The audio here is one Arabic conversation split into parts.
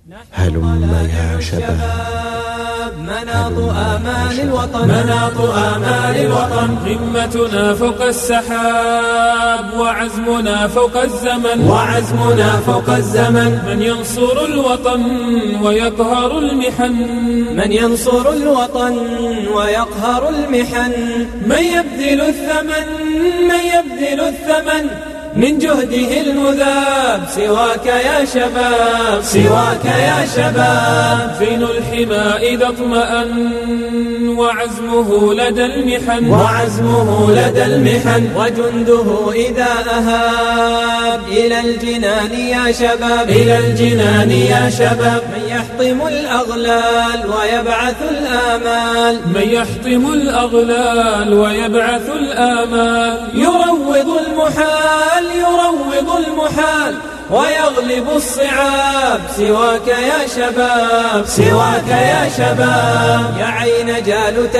هلم يا شباب مناط آمال الوطن مناط آمال الوطن همتنا فوق السحاب وعزمنا فوق الزمن وعزمنا فوق الزمن من ينصر الوطن ويقهر المحن من ينصر الوطن ويقهر المحن من يبذل الثمن من يبذل الثمن من جهده المذاب سواك يا شباب سواك يا شباب زين الحمى إذا اطمأن وعزمه لدى المحن وعزمه لدى المحن وجنده إذا أهاب إلى الجنان يا شباب إلى الجنان يا شباب من يحطم الأغلال ويبعث الآمال من يحطم الأغلال ويبعث الآمال يروض المحال يروض المحال ويغلب الصعاب سواك يا شباب سواك يا شباب يا عين جال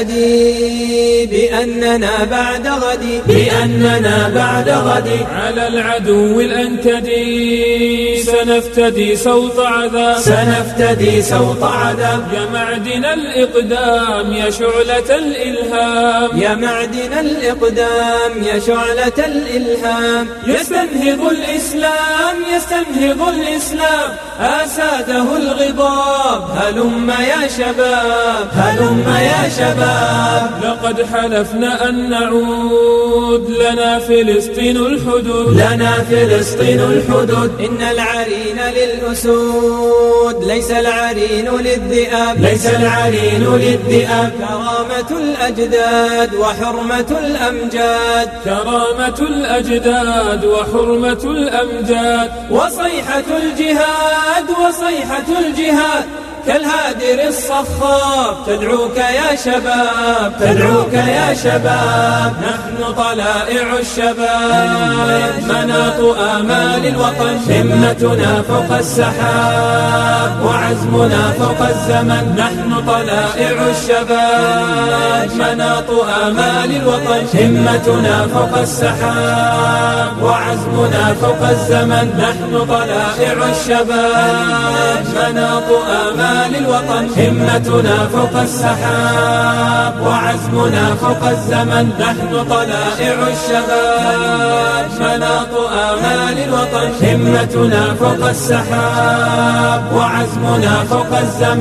تشهدي بأننا بعد غد بأننا بعد غد على العدو الأنكدي سنفتدي سوط عذاب سنفتدي سوط عذاب يا معدن الإقدام يا شعلة الإلهام يا معدن الإقدام يا شعلة الإلهام يستنهض الإسلام يستنهض الإسلام أساده الغضاب هلم يا شباب هلم يا شباب لقد حلفنا أن نعود لنا فلسطين الحدود لنا فلسطين الحدود إن العرين للأسود ليس العرين للذئاب ليس العرين للذئاب كرامة الأجداد وحرمة الأمجاد كرامة الأجداد وحرمة الأمجاد وصيحة الجهاد وصيحة الجهاد كالهادر الصخاب تدعوك يا شباب تدعوك يا شباب نحن طلائع الشباب مناط آمال الوطن همتنا فوق السحاب وعزمنا فوق الزمن نحن طلائع الشباب مناط آمال الوطن همتنا فوق السحاب وعزمنا فوق الزمن نحن طلائع الشباب مناط آمال الوطن همتنا فوق السحاب وعزمنا فوق الزمن نحن طلائع الشباب مناط آمال الوطن همتنا فوق السحاب وعزمنا فوق الزمن